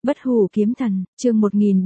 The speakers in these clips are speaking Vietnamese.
Bất hủ kiếm thần, chương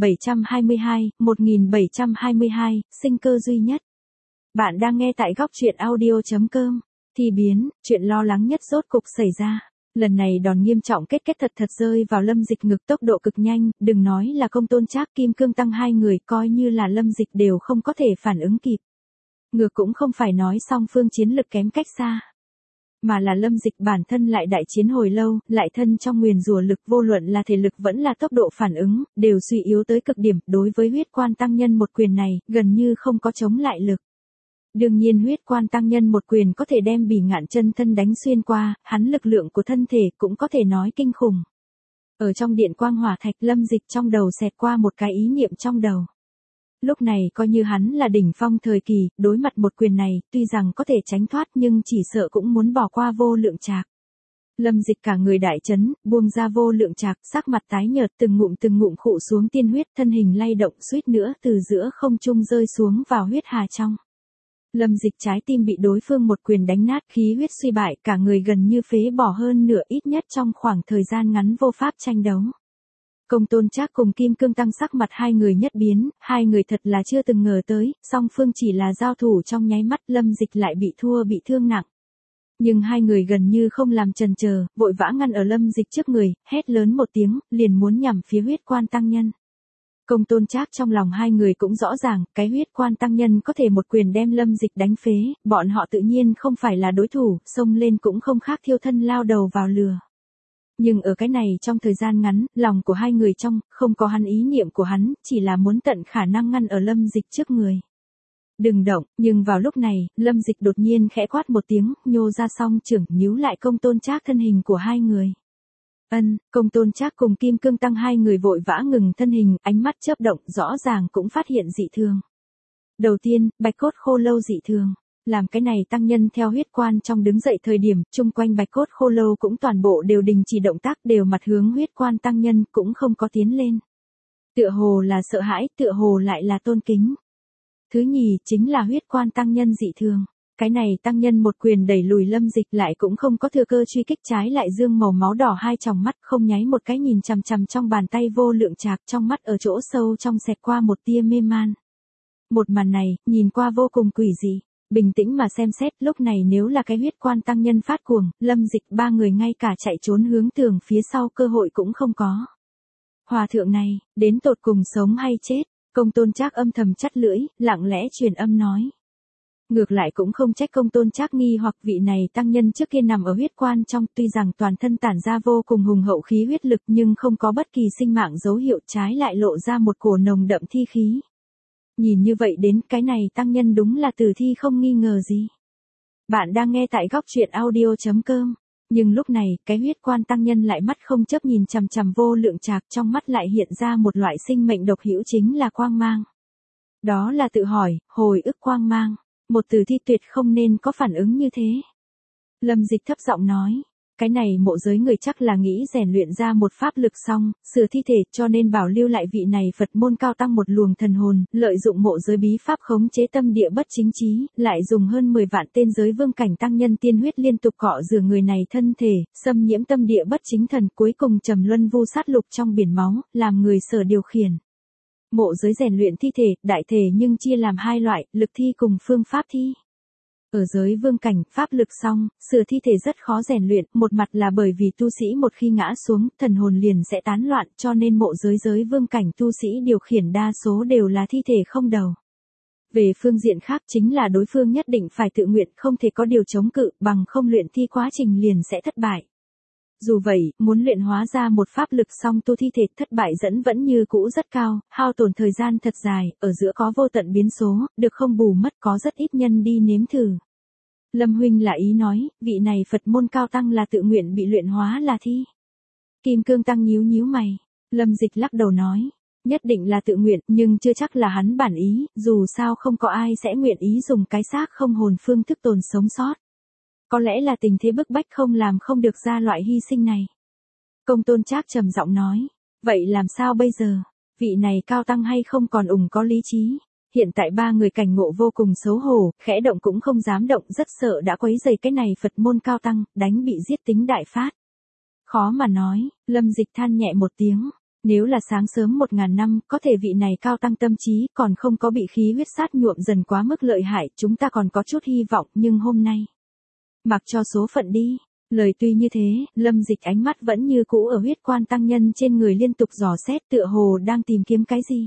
1722, sinh cơ duy nhất. Bạn đang nghe tại góc truyện audio.com. Thi biến, chuyện lo lắng nhất rốt cục xảy ra. Lần này đòn nghiêm trọng kết thật rơi vào Lâm Dịch ngực, tốc độ cực nhanh, đừng nói là Công Tôn Trác, Kim Cương Tăng hai người, coi như là Lâm Dịch đều không có thể phản ứng kịp. Ngược cũng không phải nói song phương chiến lực kém cách xa, mà là Lâm Dịch bản thân lại đại chiến hồi lâu, lại thân trong nguyền rủa lực, vô luận là thể lực vẫn là tốc độ phản ứng, đều suy yếu tới cực điểm. Đối với huyết quan tăng nhân một quyền này, gần như không có chống lại lực. Đương nhiên huyết quan tăng nhân một quyền có thể đem Bỉ Ngạn chân thân đánh xuyên qua, hắn lực lượng của thân thể cũng có thể nói kinh khủng. Ở trong điện quang hỏa thạch, Lâm Dịch trong đầu xẹt qua một cái ý niệm trong đầu. Lúc này coi như hắn là đỉnh phong thời kỳ, đối mặt một quyền này, tuy rằng có thể tránh thoát nhưng chỉ sợ cũng muốn bỏ qua vô lượng trạc. Lâm Dịch cả người đại chấn, buông ra vô lượng trạc, sắc mặt tái nhợt, từng ngụm khụ xuống tiên huyết, thân hình lay động, suýt nữa từ giữa không trung rơi xuống vào huyết hà trong. Lâm Dịch trái tim bị đối phương một quyền đánh nát, khí huyết suy bại, cả người gần như phế bỏ hơn nửa, ít nhất trong khoảng thời gian ngắn vô pháp tranh đấu. Công Tôn Trác cùng Kim Cương Tăng sắc mặt hai người nhất biến, hai người thật là chưa từng ngờ tới, song phương chỉ là giao thủ trong nháy mắt, Lâm Dịch lại bị thương nặng. Nhưng hai người gần như không làm chần chờ, vội vã ngăn ở Lâm Dịch trước người, hét lớn một tiếng, liền muốn nhằm phía huyết quan tăng nhân. Công Tôn Trác trong lòng hai người cũng rõ ràng, cái huyết quan tăng nhân có thể một quyền đem Lâm Dịch đánh phế, bọn họ tự nhiên không phải là đối thủ, xông lên cũng không khác thiêu thân lao đầu vào lửa. Nhưng ở cái này trong thời gian ngắn, lòng của hai người không có hắn ý niệm của hắn, chỉ là muốn tận khả năng ngăn ở Lâm Dịch trước người. Đừng động, nhưng vào lúc này, Lâm Dịch đột nhiên khẽ quát một tiếng, nhô ra song trưởng, níu lại Công Tôn Trác thân hình của hai người. Công Tôn Trác cùng Kim Cương Tăng hai người vội vã ngừng thân hình, ánh mắt chớp động, rõ ràng cũng phát hiện dị thường. Đầu tiên, bạch cốt khô lâu dị thường. Làm cái này tăng nhân theo huyết quan trong đứng dậy thời điểm, chung quanh bạch cốt khô lâu cũng toàn bộ đều đình chỉ động tác, đều mặt hướng huyết quan tăng nhân, cũng không có tiến lên. Tựa hồ là sợ hãi, tựa hồ lại là tôn kính. Thứ nhì, chính là huyết quan tăng nhân dị thường. Cái này tăng nhân một quyền đẩy lùi Lâm Dịch, lại cũng không có thừa cơ truy kích, trái lại dương màu máu đỏ hai tròng mắt, không nháy một cái nhìn chằm chằm trong bàn tay vô lượng trạc, trong mắt ở chỗ sâu trong xẹt qua một tia mê man. Một màn này, nhìn qua vô cùng quỷ dị. Bình tĩnh mà xem xét, lúc này nếu là cái huyết quan tăng nhân phát cuồng, Lâm Dịch ba người ngay cả chạy trốn hướng tường phía sau cơ hội cũng không có. Hòa thượng này, đến tột cùng sống hay chết? Công Tôn Trác âm thầm chắt lưỡi, lặng lẽ truyền âm nói. Ngược lại cũng không trách Công Tôn Trác nghi hoặc, vị này tăng nhân trước kia nằm ở huyết quan trong, tuy rằng toàn thân tản ra vô cùng hùng hậu khí huyết lực nhưng không có bất kỳ sinh mạng dấu hiệu, trái lại lộ ra một cổ nồng đậm thi khí. Nhìn như vậy đến, cái này tăng nhân đúng là tử thi không nghi ngờ gì. Bạn đang nghe tại góc truyện audio.com. Nhưng lúc này, cái huyết quan tăng nhân lại mắt không chớp nhìn chằm chằm vô lượng trạc, trong mắt lại hiện ra một loại sinh mệnh độc hữu, chính là quang mang. Đó là tự hỏi, hồi ức quang mang. Một tử thi tuyệt không nên có phản ứng như thế. Lâm Dịch thấp giọng nói. Cái này mộ giới người chắc là nghĩ rèn luyện ra một pháp lực xong, sửa thi thể, cho nên bảo lưu lại vị này Phật môn cao tăng một luồng thần hồn, lợi dụng mộ giới bí pháp khống chế tâm địa bất chính trí, lại dùng hơn 10 vạn tên giới vương cảnh tăng nhân tiên huyết liên tục cọ rửa người này thân thể, xâm nhiễm tâm địa bất chính thần, cuối cùng trầm luân vu sát lục trong biển máu, làm người sở điều khiển. Mộ giới rèn luyện thi thể, đại thể nhưng chia làm hai loại, lực thi cùng phương pháp thi. Ở giới vương cảnh, pháp lực xong, sửa thi thể rất khó rèn luyện, một mặt là bởi vì tu sĩ một khi ngã xuống, thần hồn liền sẽ tán loạn, cho nên mộ giới vương cảnh tu sĩ điều khiển đa số đều là thi thể không đầu. Về phương diện khác chính là đối phương nhất định phải tự nguyện, không thể có điều chống cự, bằng không luyện thi quá trình liền sẽ thất bại. Dù vậy, muốn luyện hóa ra một pháp lực song tu thi thể, thất bại dẫn vẫn như cũ rất cao, hao tổn thời gian thật dài, ở giữa có vô tận biến số, được không bù mất, có rất ít nhân đi nếm thử. Lâm huynh là ý nói, vị này Phật môn cao tăng là tự nguyện bị luyện hóa là thi. Kim Cương Tăng nhíu mày. Lâm Dịch lắc đầu nói, nhất định là tự nguyện, nhưng chưa chắc là hắn bản ý, dù sao không có ai sẽ nguyện ý dùng cái xác không hồn phương thức tồn sống sót. Có lẽ là tình thế bức bách không làm không được ra loại hy sinh này. Công Tôn Trác trầm giọng nói, vậy làm sao bây giờ? Vị này cao tăng hay không còn có lý trí? Hiện tại ba người cảnh ngộ vô cùng xấu hổ, khẽ động cũng không dám động, rất sợ đã quấy rầy cái này Phật môn cao tăng, đánh bị giết tính đại phát. Khó mà nói, Lâm Dịch than nhẹ một tiếng. Nếu là sáng sớm 1000 năm, có thể vị này cao tăng tâm trí còn không có bị khí huyết sát nhuộm dần quá mức lợi hại, chúng ta còn có chút hy vọng, nhưng hôm nay, mặc cho số phận đi. Lời tuy như thế, Lâm Dịch ánh mắt vẫn như cũ ở huyết quan tăng nhân trên người liên tục dò xét, tựa hồ đang tìm kiếm cái gì.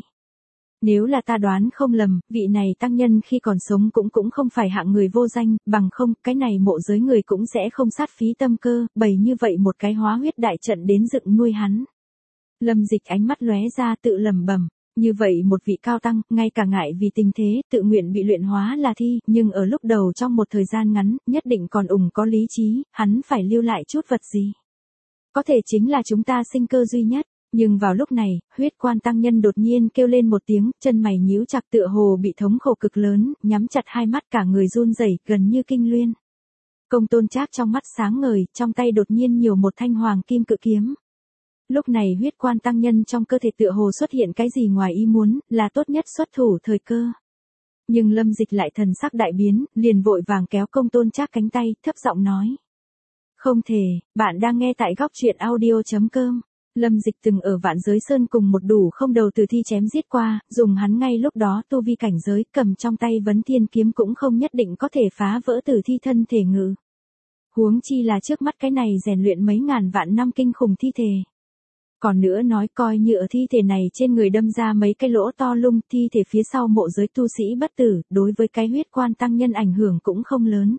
Nếu là ta đoán không lầm, vị này tăng nhân khi còn sống cũng không phải hạng người vô danh, bằng không, cái này mộ giới người cũng sẽ không sát phí tâm cơ, bày như vậy một cái hóa huyết đại trận đến dựng nuôi hắn. Lâm Dịch ánh mắt lóe ra tự lẩm bẩm, như vậy một vị cao tăng, ngay cả ngại vì tình thế, tự nguyện bị luyện hóa là thi, nhưng ở lúc đầu trong một thời gian ngắn, nhất định còn có lý trí, hắn phải lưu lại chút vật gì. Có thể chính là chúng ta sinh cơ duy nhất. Nhưng vào lúc này, huyết quan tăng nhân đột nhiên kêu lên một tiếng, chân mày nhíu chặt tựa hồ bị thống khổ cực lớn, nhắm chặt hai mắt cả người run rẩy, gần như kinh luyên. Công Tôn Trác trong mắt sáng ngời, trong tay đột nhiên nhiều một thanh hoàng kim cự kiếm. Lúc này huyết quan tăng nhân trong cơ thể tựa hồ xuất hiện cái gì ngoài ý muốn, là tốt nhất xuất thủ thời cơ. Nhưng Lâm Dịch lại thần sắc đại biến, liền vội vàng kéo Công Tôn Trác cánh tay, thấp giọng nói. Không thể, bạn đang nghe tại góc truyện audio.com. Lâm Dịch từng ở Vạn Giới Sơn cùng một đủ không đầu tử thi chém giết qua, dùng hắn ngay lúc đó tu vi cảnh giới, cầm trong tay Vấn Thiên kiếm cũng không nhất định có thể phá vỡ tử thi thân thể ngự. Huống chi là trước mắt cái này rèn luyện mấy ngàn vạn năm kinh khủng thi thể. Còn nữa nói coi như ở thi thể này trên người đâm ra mấy cái lỗ to lung, thi thể phía sau mộ giới tu sĩ bất tử, đối với cái huyết quan tăng nhân ảnh hưởng cũng không lớn.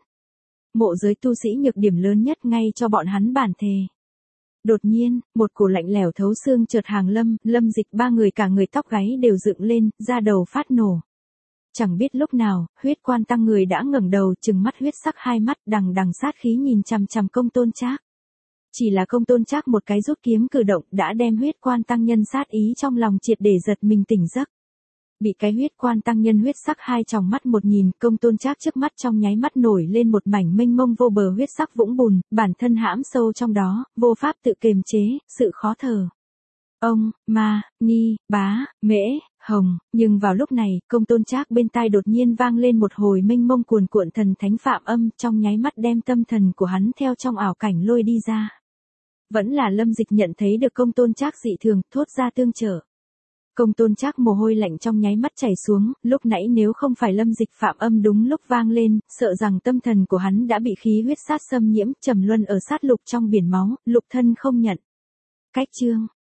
Mộ giới tu sĩ nhược điểm lớn nhất ngay cho bọn hắn bản thề. Đột nhiên, một cổ lạnh lẽo thấu xương chợt hàng Lâm Dịch ba người cả người tóc gáy đều dựng lên, da đầu phát nổ. Chẳng biết lúc nào, huyết quan tăng người đã ngẩng đầu trừng mắt huyết sắc hai mắt đằng đằng sát khí nhìn chằm chằm Công Tôn Trác. Chỉ là Công Tôn Trác một cái rút kiếm cử động đã đem huyết quan tăng nhân sát ý trong lòng triệt để giật mình tỉnh giấc. Bị cái huyết quan tăng nhân huyết sắc hai tròng mắt một nhìn, Công Tôn Trác trước mắt trong nháy mắt nổi lên một mảnh mênh mông vô bờ huyết sắc vũng bùn, bản thân hãm sâu trong đó, vô pháp tự kiềm chế, sự khó thở. Ông, ma, ni, bá, mễ, hồng, nhưng vào lúc này, Công Tôn Trác bên tai đột nhiên vang lên một hồi mênh mông cuồn cuộn thần thánh phạm âm, trong nháy mắt đem tâm thần của hắn theo trong ảo cảnh lôi đi ra. Vẫn là Lâm Dịch nhận thấy được Công Tôn Trác dị thường, thốt ra tương trợ. Công Tôn Trác mồ hôi lạnh trong nháy mắt chảy xuống, lúc nãy nếu không phải Lâm Dịch phạm âm đúng lúc vang lên, sợ rằng tâm thần của hắn đã bị khí huyết sát xâm nhiễm, trầm luân ở sát lục trong biển máu, lục thân không nhận. Cách chương